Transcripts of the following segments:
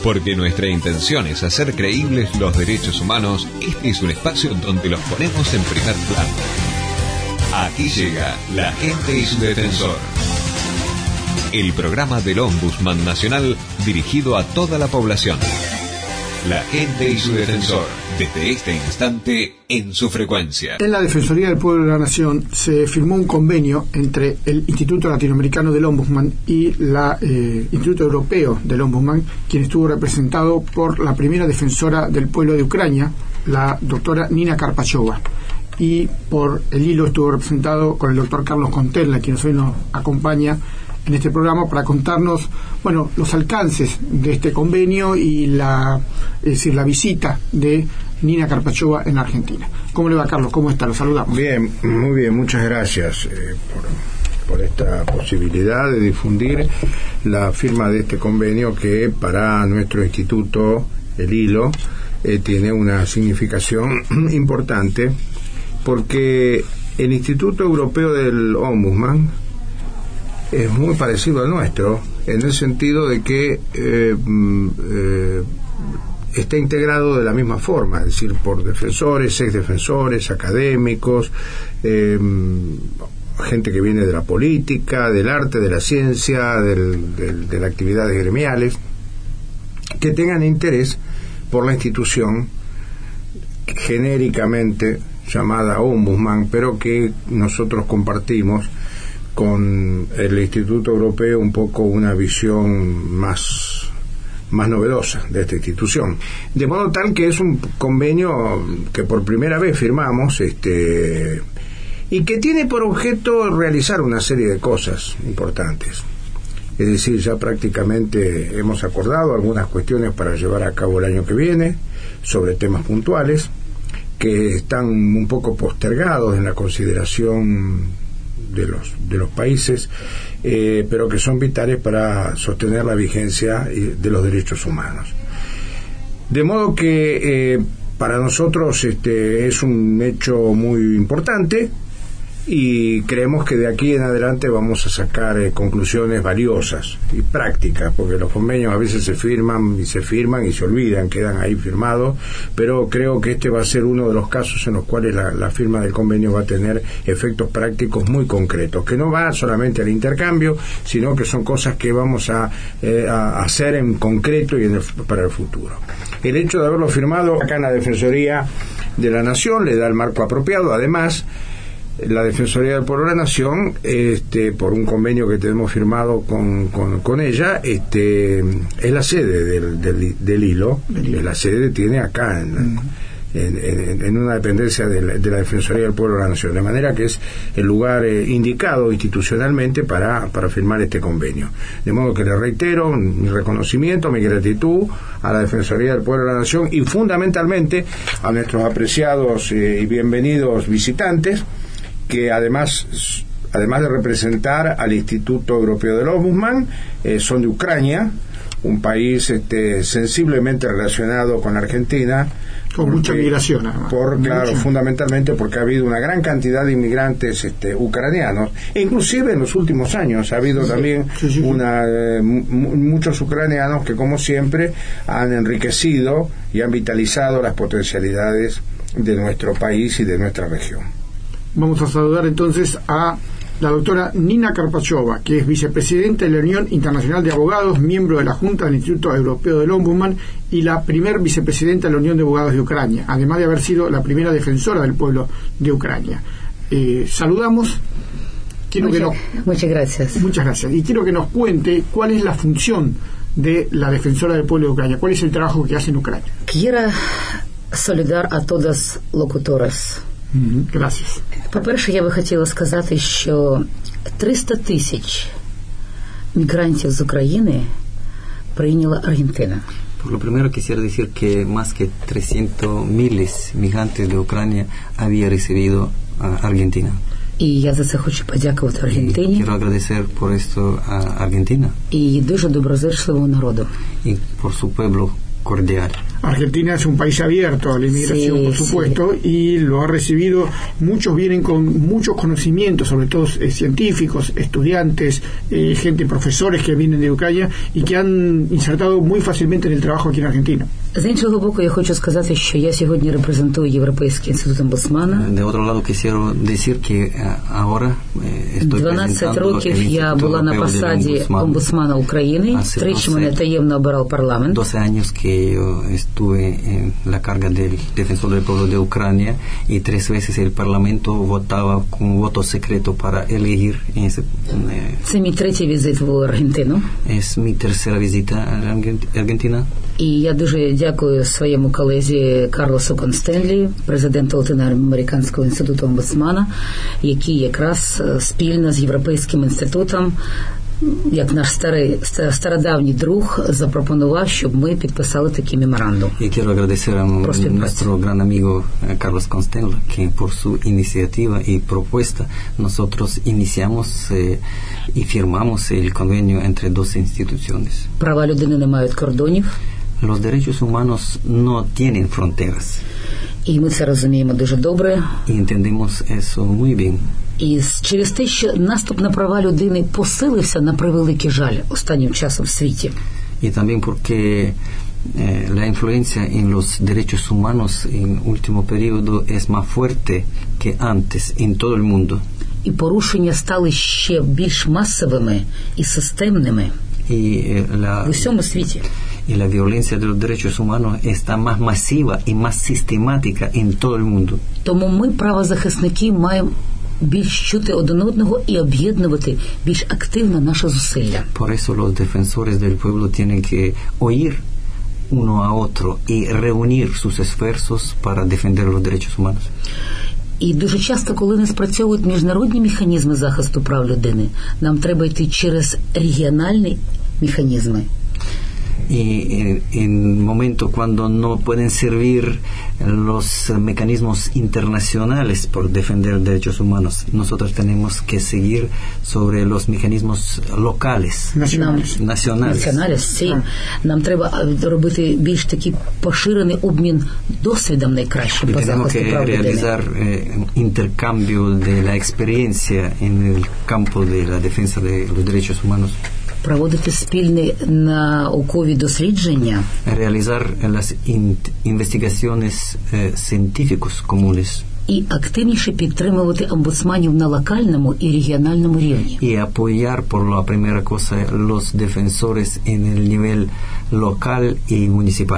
Porque nuestra intención es hacer creíbles los derechos humanos, este es un espacio donde los ponemos en primer plano. Aquí llega La Gente y su Defensor, el programa del Ombudsman Nacional dirigido a toda la población. La Gente y su Defensor, desde este instante en su frecuencia. En la Defensoría del Pueblo de la Nación se firmó un convenio entre el Instituto Latinoamericano del Ombudsman y el Instituto Europeo del Ombudsman, quien estuvo representado por la primera defensora del pueblo de Ucrania, la doctora Nina Karpachova. Y por el hilo estuvo representado con el doctor Carlos Contella, quien hoy nos acompaña en este programa para contarnos, los alcances de este convenio y la visita de Nina Karpachova en Argentina. ¿Cómo le va, Carlos? ¿Cómo está? Lo saludamos. Bien, muy bien, muchas gracias por esta posibilidad de difundir la firma de este convenio que para nuestro instituto, el hilo, tiene una significación importante, porque el Instituto Europeo del Ombudsman es muy parecido al nuestro, en el sentido de que está integrado de la misma forma, es decir, por defensores, exdefensores, académicos, gente que viene de la política, del arte, de la ciencia, de las actividades gremiales, que tengan interés por la institución genéricamente llamada Ombudsman, pero que nosotros compartimos con el Instituto Europeo un poco una visión más novedosa de esta institución. De modo tal que es un convenio que por primera vez firmamos y que tiene por objeto realizar una serie de cosas importantes. Es decir, ya prácticamente hemos acordado algunas cuestiones para llevar a cabo el año que viene sobre temas puntuales que están un poco postergados en la consideración de los países, pero que son vitales para sostener la vigencia de los derechos humanos. De modo que para nosotros es un hecho muy importante y creemos que de aquí en adelante vamos a sacar conclusiones valiosas y prácticas, porque los convenios a veces se firman y se olvidan, quedan ahí firmados, pero creo que este va a ser uno de los casos en los cuales la firma del convenio va a tener efectos prácticos muy concretos, que no va solamente al intercambio, sino que son cosas que vamos a hacer en concreto y para el futuro. El hecho de haberlo firmado acá en la Defensoría de la Nación le da el marco apropiado. Además, la Defensoría del Pueblo de la Nación, por un convenio que tenemos firmado con ella, es la sede del hilo. La sede tiene acá en una dependencia de la Defensoría del Pueblo de la Nación, de manera que es el lugar indicado institucionalmente para firmar este convenio. De modo que le reitero mi reconocimiento, mi gratitud a la Defensoría del Pueblo de la Nación y fundamentalmente a nuestros apreciados y bienvenidos visitantes, que además de representar al Instituto Europeo del Ombudsman, son de Ucrania, un país sensiblemente relacionado con Argentina, con mucha migración, además. Fundamentalmente porque ha habido una gran cantidad de inmigrantes ucranianos, e inclusive en los últimos años ha habido también muchos ucranianos que, como siempre, han enriquecido y han vitalizado las potencialidades de nuestro país y de nuestra región. Vamos a saludar entonces a la doctora Nina Karpachova, que es vicepresidenta de la Unión Internacional de Abogados, miembro de la Junta del Instituto Europeo del Ombudsman y la primer vicepresidenta de la Unión de Abogados de Ucrania, además de haber sido la primera defensora del pueblo de Ucrania. Saludamos. Muchas gracias. Muchas gracias. Y quiero que nos cuente cuál es la función de la defensora del pueblo de Ucrania, cuál es el trabajo que hace en Ucrania. Quiero saludar a todas locutoras. Gracias. По-перше, я би хотіла сказати, що 300 тисяч мігрантів з України прийняла Аргентина. Por lo primero quisiera decir que más que 300.000 migrantes de Ucrania había recibido a Argentina. І я за це хочу подякувати Аргентині. Quiero agradecer por esto a Argentina. І дуже доброзичливому народу. Y por su pueblo cordial. Argentina es un país abierto a la inmigración, Sí, por supuesto, y lo ha recibido. Muchos vienen con muchos conocimientos, sobre todo científicos, estudiantes, profesores que vienen de Ucrania y que han insertado muy fácilmente en el trabajo aquí en Argentina. З іншого боку, я хочу сказати, що я сьогодні репрезентую Європейський інститут омбудсмана. De otro lado, quisiera decir que ahora estoy 12 років я була на посаді омбудсмана України, тричі мене таємно обирав парламент. 12 años que yo estuve en la carga del defensor del pueblo de Ucrania y 3 veces el parlamento votaba con voto secreto para elegir ese, Це мій третій візит в Аргентину. es mi tercera visita a Argentina. І я дуже дякую своєму колезі Карлосу Констенлі, президенту Латиноамериканського інституту омбудсмана, який якраз спільно з Європейським інститутом, як наш стародавній друг, запропонував, щоб ми підписали такий меморандум. Y quiero agradecer a nuestro gran amigo Carlos Constella, que por su iniciativa y propuesta nosotros iniciamos y firmamos el convenio entre dos instituciones. Права людини не мають кордонів. Los derechos humanos no tienen fronteras. І ми це розуміємо дуже добре. Y entendemos eso muy bien. І через те, що наступ на права людини посилився, на превеликий жаль, останнім часом в світі. Y también porque la influencia en los derechos humanos en último periodo es más fuerte que antes en todo el mundo. І порушення стали ще більш масовими і системними в усьому світі. Y la violencia de los derechos humanos está más masiva y más sistemática en todo el mundo. Тому ми, правозахисники, маємо більш чути один одного і об'єднувати більш активно наші зусилля. Por eso los defensores del pueblo tienen que oír uno a otro y reunir sus esfuerzos para defender los derechos humanos. І дуже часто, коли не спрацьовують міжнародні механізми захисту прав людини, нам треба йти через регіональні механізми. Y en momento cuando no pueden servir los mecanismos internacionales por defender derechos humanos, nosotros tenemos que seguir sobre los mecanismos locales, nacionales. Sí. Нам треба робити більш такий поширений обмін досвідом найкращим по захисту прав людини. Tenemos que realizar intercambio de la experiencia en el campo de la defensa de los derechos humanos. Проводити спільні наукові дослідження. Realizar las investigaciones científicos comunes. І активніше підтримувати омбудсманів на локальному і регіональному рівні. Y apoyar por la primera cosa los defensores en el nivel local y municipal.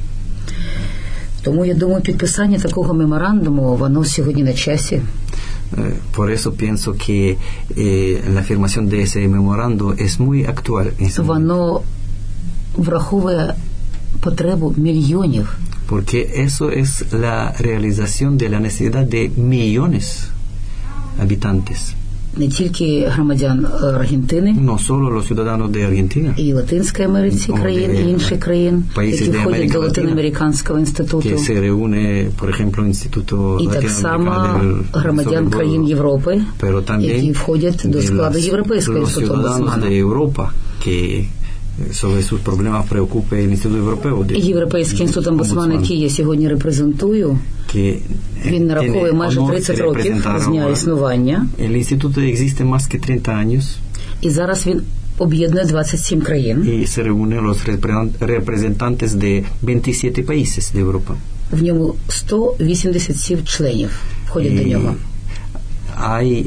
Тому, я думаю, підписання такого меморандуму, воно сьогодні на часі. Por eso pienso que la firmación de ese memorando es muy actual. Воно враховує потребу мільйонів. Porque eso es la realización de la necesidad de millones de habitantes. Не тільки громадян Аргентини, no solo los ciudadanos de Argentina, і Латинської Америці країн, і інших країн, які входять до Латиноамериканського інституту, que se reúne, por ejemplo, Instituto і так само громадян країн Європи, які входять до складу Європейського інституту омбудсмана. de Europa que sobre sus problemas preocupe el Instituto Europeo. Європейський інститут омбудсмана, який я сьогодні репрезентую, він нараховує майже 30 років з дня існування. El instituto existe más que 30 años. І зараз він об'єднує 27 країн. Y se reúnen los representantes de 27 países de Europa. В ньому 187 членів входять до нього. Hay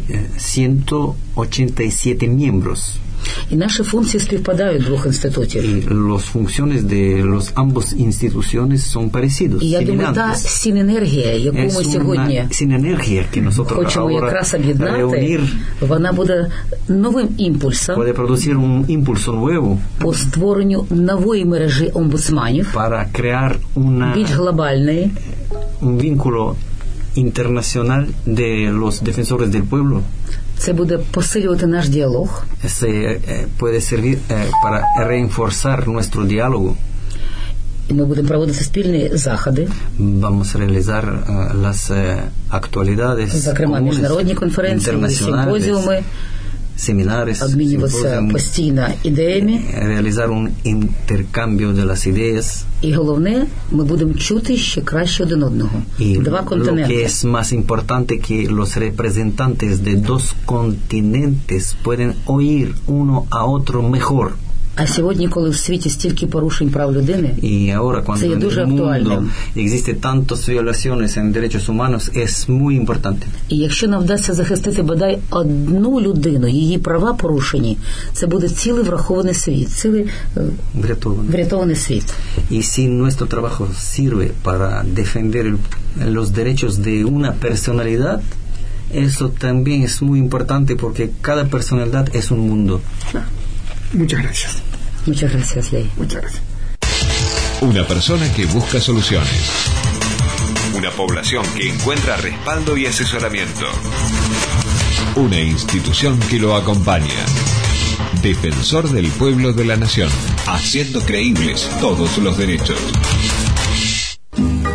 187 miembros. І наші функції співпадають двох інститутів. Y las funciones de los ambos instituciones son parecidos. І я думаю, та синергія, яку ми сьогодні хочемо якраз об'єднати, вона буде новим імпульсом puede producir un impulso nuevo по створенню нової мережі омбудсманів, para crear більш глобальної, un vínculo internacional de los defensores del pueblo. Це буде посилювати наш діалог. Se puede servir para reforzar nuestro diálogo. І ми будемо проводити спільні заходи. Vamos a realizar las actualidades, зокрема, міжнародні конференції, симпозіуми. seminarios, обмінюватися постійно ідеями. Realizar un intercambio de las ideas. І головне, ми будемо чути ще краще один одного. Два континенти. Lo que es más importante que los representantes de dos continentes pueden oír uno a otro mejor. А сьогодні, коли в світі стільки порушень прав людини, це є дуже актуальним. Existe tantas violaciones en derechos humanos, es muy importante. І якщо нам вдасться захистити бодай одну людину, її права порушені, це буде цілий врахований світ, цілий врятований світ. Y si nuestro trabajo sirve para defender los derechos de una personalidad, eso también es muy importante porque cada personalidad es un mundo. Muchas gracias. Muchas gracias, Ley. Muchas gracias. Una persona que busca soluciones. Una población que encuentra respaldo y asesoramiento. Una institución que lo acompaña. Defensor del pueblo de la nación, haciendo creíbles todos los derechos.